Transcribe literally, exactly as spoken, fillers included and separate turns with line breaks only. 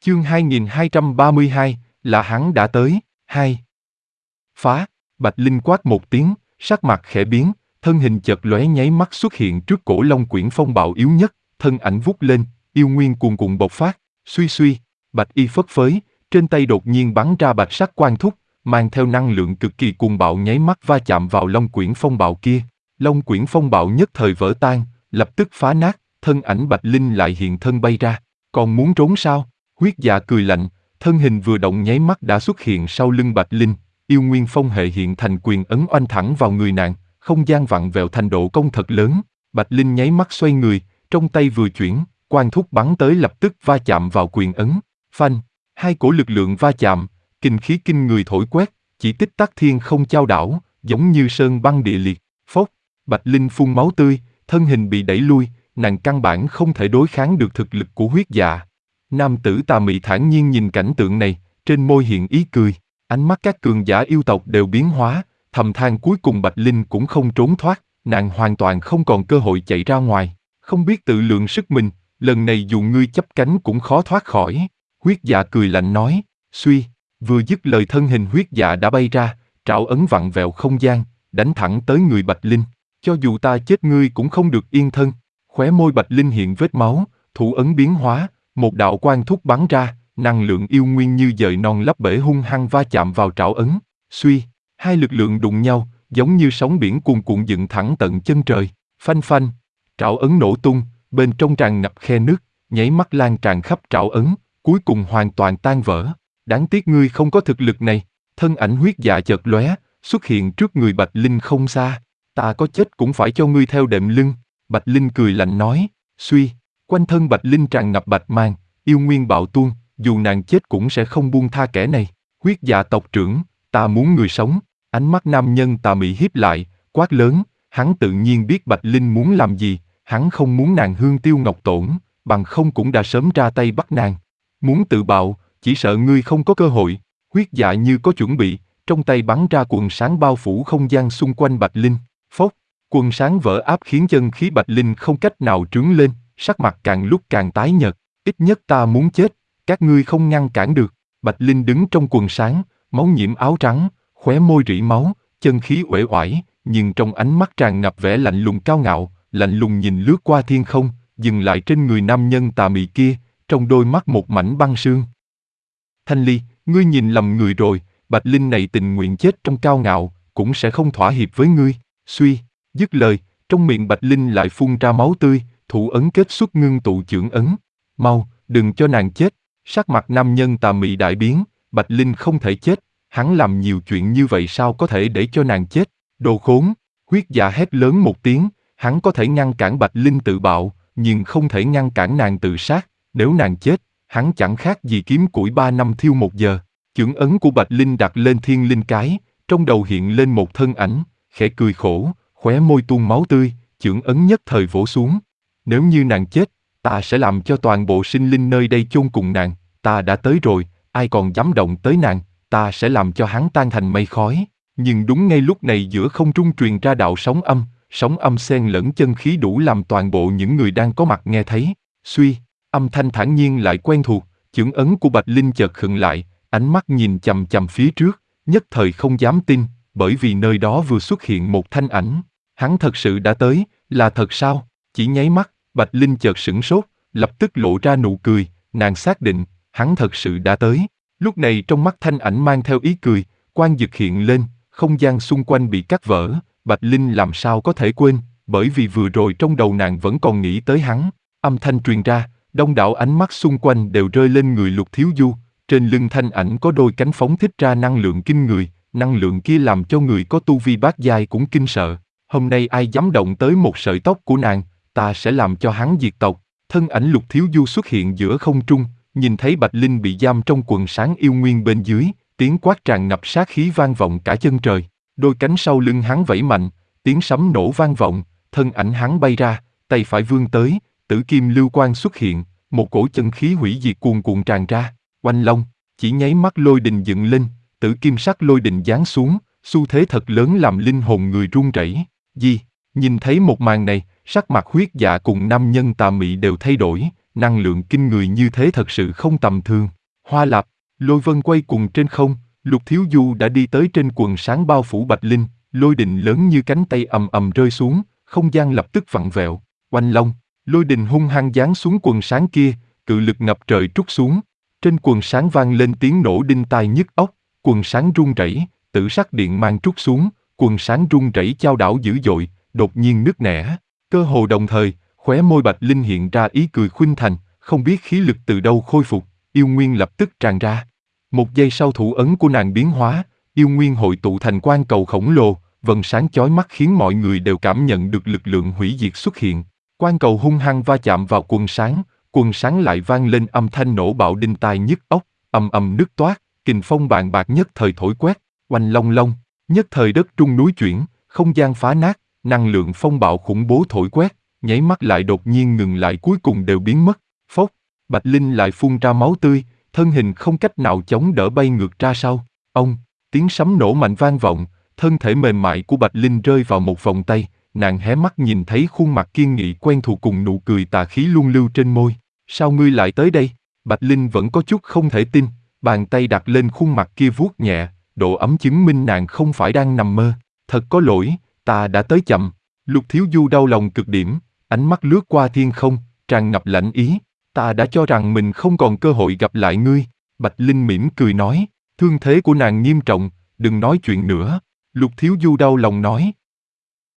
Chương hai nghìn hai trăm ba mươi hai, là hắn đã tới. Hai. Phá, Bạch Linh quát một tiếng, sắc mặt khẽ biến, thân hình chợt lóe nháy mắt xuất hiện trước cổ Long Quyển phong bạo yếu nhất, thân ảnh vút lên, yêu nguyên cuồn cuộn bộc phát, suy suy, bạch y phất phới, trên tay đột nhiên bắn ra bạch sắc quang thúc, mang theo năng lượng cực kỳ cuồng bạo nháy mắt va chạm vào Long Quyển phong bạo kia. Long Quyển phong bạo nhất thời vỡ tan, lập tức phá nát, thân ảnh Bạch Linh lại hiện thân bay ra. Còn muốn trốn sao? Huyết Dạ cười lạnh, thân hình vừa động nháy mắt đã xuất hiện sau lưng Bạch Linh, yêu nguyên phong hệ hiện thành quyền ấn oanh thẳng vào người nàng, không gian vặn vẹo thành độ công thật lớn. Bạch Linh nháy mắt xoay người, trong tay vừa chuyển, quang thúc bắn tới lập tức va chạm vào quyền ấn. Phanh, hai cổ lực lượng va chạm, kinh khí kinh người thổi quét, chỉ tích tắc thiên không chao đảo, giống như sơn băng địa liệt. Phốc, Bạch Linh phun máu tươi, thân hình bị đẩy lui, nàng căn bản không thể đối kháng được thực lực của Huyết Dạ. Nam tử tà mị thản nhiên nhìn cảnh tượng này, trên môi hiện ý cười, ánh mắt các cường giả yêu tộc đều biến hóa, thầm than cuối cùng Bạch Linh cũng không trốn thoát, nàng hoàn toàn không còn cơ hội chạy ra ngoài, không biết tự lượng sức mình, lần này dù ngươi chấp cánh cũng khó thoát khỏi. Huyết Dạ cười lạnh nói, suy, vừa dứt lời thân hình Huyết Dạ đã bay ra, trảo ấn vặn vẹo không gian, đánh thẳng tới người Bạch Linh, cho dù ta chết ngươi cũng không được yên thân. Khóe môi Bạch Linh hiện vết máu, thủ ấn biến hóa, một đạo quang thúc bắn ra, năng lượng yêu nguyên như dời non lấp bể hung hăng va chạm vào trảo ấn. Suy, hai lực lượng đụng nhau, giống như sóng biển cuồn cuộn dựng thẳng tận chân trời. Phanh phanh, trảo ấn nổ tung, bên trong tràn ngập khe nứt, nháy mắt lan tràn khắp trảo ấn, cuối cùng hoàn toàn tan vỡ. Đáng tiếc ngươi không có thực lực này. Thân ảnh Huyết Dạ chợt lóe, xuất hiện trước người Bạch Linh không xa. Ta có chết cũng phải cho ngươi theo đệm lưng. Bạch Linh cười lạnh nói, suy, quanh thân Bạch Linh tràn ngập bạch mang, yêu nguyên bạo tuôn, dù nàng chết cũng sẽ không buông tha kẻ này. Huyết Dạ tộc trưởng, ta muốn người sống. Ánh mắt nam nhân tà mị híp lại, quát lớn, hắn tự nhiên biết Bạch Linh muốn làm gì, hắn không muốn nàng hương tiêu ngọc tổn, bằng không cũng đã sớm ra tay bắt nàng. Muốn tự bạo, chỉ sợ ngươi không có cơ hội. Huyết Dạ như có chuẩn bị, trong tay bắn ra quần sáng bao phủ không gian xung quanh Bạch Linh. Phốc, quần sáng vỡ áp khiến chân khí Bạch Linh không cách nào trướng lên, sắc mặt càng lúc càng tái nhợt. Ít nhất ta muốn chết, các ngươi không ngăn cản được. Bạch Linh đứng trong quần sáng, máu nhiễm áo trắng, khóe môi rỉ máu, chân khí uể oải, nhưng trong ánh mắt tràn ngập vẻ lạnh lùng cao ngạo, lạnh lùng nhìn lướt qua thiên không, dừng lại trên người nam nhân tà mị kia, trong đôi mắt một mảnh băng sương. Thanh Ly, ngươi nhìn lầm người rồi, Bạch Linh này tình nguyện chết trong cao ngạo, cũng sẽ không thỏa hiệp với ngươi. Suy, dứt lời, trong miệng Bạch Linh lại phun ra máu tươi, thủ ấn kết xuất ngưng tụ chưởng ấn. Mau, đừng cho nàng chết. Sắc mặt nam nhân tà mị đại biến, Bạch Linh không thể chết, hắn làm nhiều chuyện như vậy sao có thể để cho nàng chết. Đồ khốn, Huyết Dạ hét lớn một tiếng, hắn có thể ngăn cản Bạch Linh tự bạo, nhưng không thể ngăn cản nàng tự sát, nếu nàng chết, hắn chẳng khác gì kiếm củi ba năm thiêu một giờ. Chưởng ấn của Bạch Linh đặt lên thiên linh cái, trong đầu hiện lên một thân ảnh, khẽ cười khổ, khóe môi tuôn máu tươi, chưởng ấn nhất thời vỗ xuống. Nếu như nàng chết, ta sẽ làm cho toàn bộ sinh linh nơi đây chôn cùng nàng, ta đã tới rồi, ai còn dám động tới nàng, ta sẽ làm cho hắn tan thành mây khói. Nhưng đúng ngay lúc này giữa không trung truyền ra đạo sóng âm, sóng âm xen lẫn chân khí đủ làm toàn bộ những người đang có mặt nghe thấy. Suy, âm thanh thản nhiên lại quen thuộc, chưởng ấn của Bạch Linh chợt khựng lại, ánh mắt nhìn chằm chằm phía trước, nhất thời không dám tin, bởi vì nơi đó vừa xuất hiện một thanh ảnh. Hắn thật sự đã tới, là thật sao? Chỉ nháy mắt, Bạch Linh chợt sửng sốt, lập tức lộ ra nụ cười, nàng xác định, hắn thật sự đã tới. Lúc này trong mắt thanh ảnh mang theo ý cười, quang dực hiện lên, không gian xung quanh bị cắt vỡ, Bạch Linh làm sao có thể quên, bởi vì vừa rồi trong đầu nàng vẫn còn nghĩ tới hắn. Âm thanh truyền ra, đông đảo ánh mắt xung quanh đều rơi lên người Lục Thiếu Du, trên lưng thanh ảnh có đôi cánh phóng thích ra năng lượng kinh người, năng lượng kia làm cho người có tu vi bát giai cũng kinh sợ. Hôm nay ai dám động tới một sợi tóc của nàng, ta sẽ làm cho hắn diệt tộc. Thân ảnh Lục Thiếu Du xuất hiện giữa không trung, nhìn thấy Bạch Linh bị giam trong quần sáng yêu nguyên bên dưới, tiếng quát tràn ngập sát khí vang vọng cả chân trời. Đôi cánh sau lưng hắn vẫy mạnh, tiếng sấm nổ vang vọng, thân ảnh hắn bay ra, tay phải vươn tới, tử kim lưu quang xuất hiện, một cổ chân khí hủy diệt cuồn cuộn tràn ra. Oanh long, chỉ nháy mắt lôi đình dựng lên, tử kim sắc lôi đình giáng xuống, xu thế thật lớn làm linh hồn người run rẩy. Gì? Nhìn thấy một màn này, sắc mặt Huyết Dạ cùng nam nhân tà mị đều thay đổi, năng lượng kinh người như thế thật sự không tầm thường. Hoa Lạp, Lôi Vân quay cuồng trên không, Lục Thiếu Du đã đi tới trên quần sáng bao phủ Bạch Linh, lôi đình lớn như cánh tay ầm ầm rơi xuống, không gian lập tức vặn vẹo, oanh long, lôi đình hung hăng giáng xuống quần sáng kia, cự lực ngập trời trút xuống. Trên quần sáng vang lên tiếng nổ đinh tai nhức óc, quần sáng rung rẩy, tử sắc điện mang trút xuống, quần sáng rung rẩy chao đảo dữ dội, đột nhiên nứt nẻ. Cơ hồ đồng thời, khóe môi Bạch Linh hiện ra ý cười khuynh thành, không biết khí lực từ đâu khôi phục, yêu nguyên lập tức tràn ra. Một giây sau thủ ấn của nàng biến hóa, yêu nguyên hội tụ thành quang cầu khổng lồ, vầng sáng chói mắt khiến mọi người đều cảm nhận được lực lượng hủy diệt xuất hiện. Quang cầu hung hăng va chạm vào quần sáng, quần sáng lại vang lên âm thanh nổ bạo đinh tai nhức óc, ầm ầm nứt toát, kình phong bàn bạc nhất thời thổi quét, oanh long long, nhất thời đất trung núi chuyển, không gian phá nát, năng lượng phong bạo khủng bố thổi quét, nháy mắt lại đột nhiên ngừng lại cuối cùng đều biến mất. Phốc, Bạch Linh lại phun ra máu tươi, thân hình không cách nào chống đỡ bay ngược ra sau. Ông, tiếng sấm nổ mạnh vang vọng, thân thể mềm mại của Bạch Linh rơi vào một vòng tay, nàng hé mắt nhìn thấy khuôn mặt kiên nghị quen thuộc cùng nụ cười tà khí luôn lưu trên môi. Sao ngươi lại tới đây? Bạch Linh vẫn có chút không thể tin, bàn tay đặt lên khuôn mặt kia vuốt nhẹ, độ ấm chứng minh nàng không phải đang nằm mơ. Thật có lỗi, ta đã tới chậm. Lục Thiếu Du đau lòng cực điểm, ánh mắt lướt qua thiên không, tràn ngập lãnh ý. Ta đã cho rằng mình không còn cơ hội gặp lại ngươi. Bạch Linh mỉm cười nói, thương thế của nàng nghiêm trọng, đừng nói chuyện nữa. Lục Thiếu Du đau lòng nói,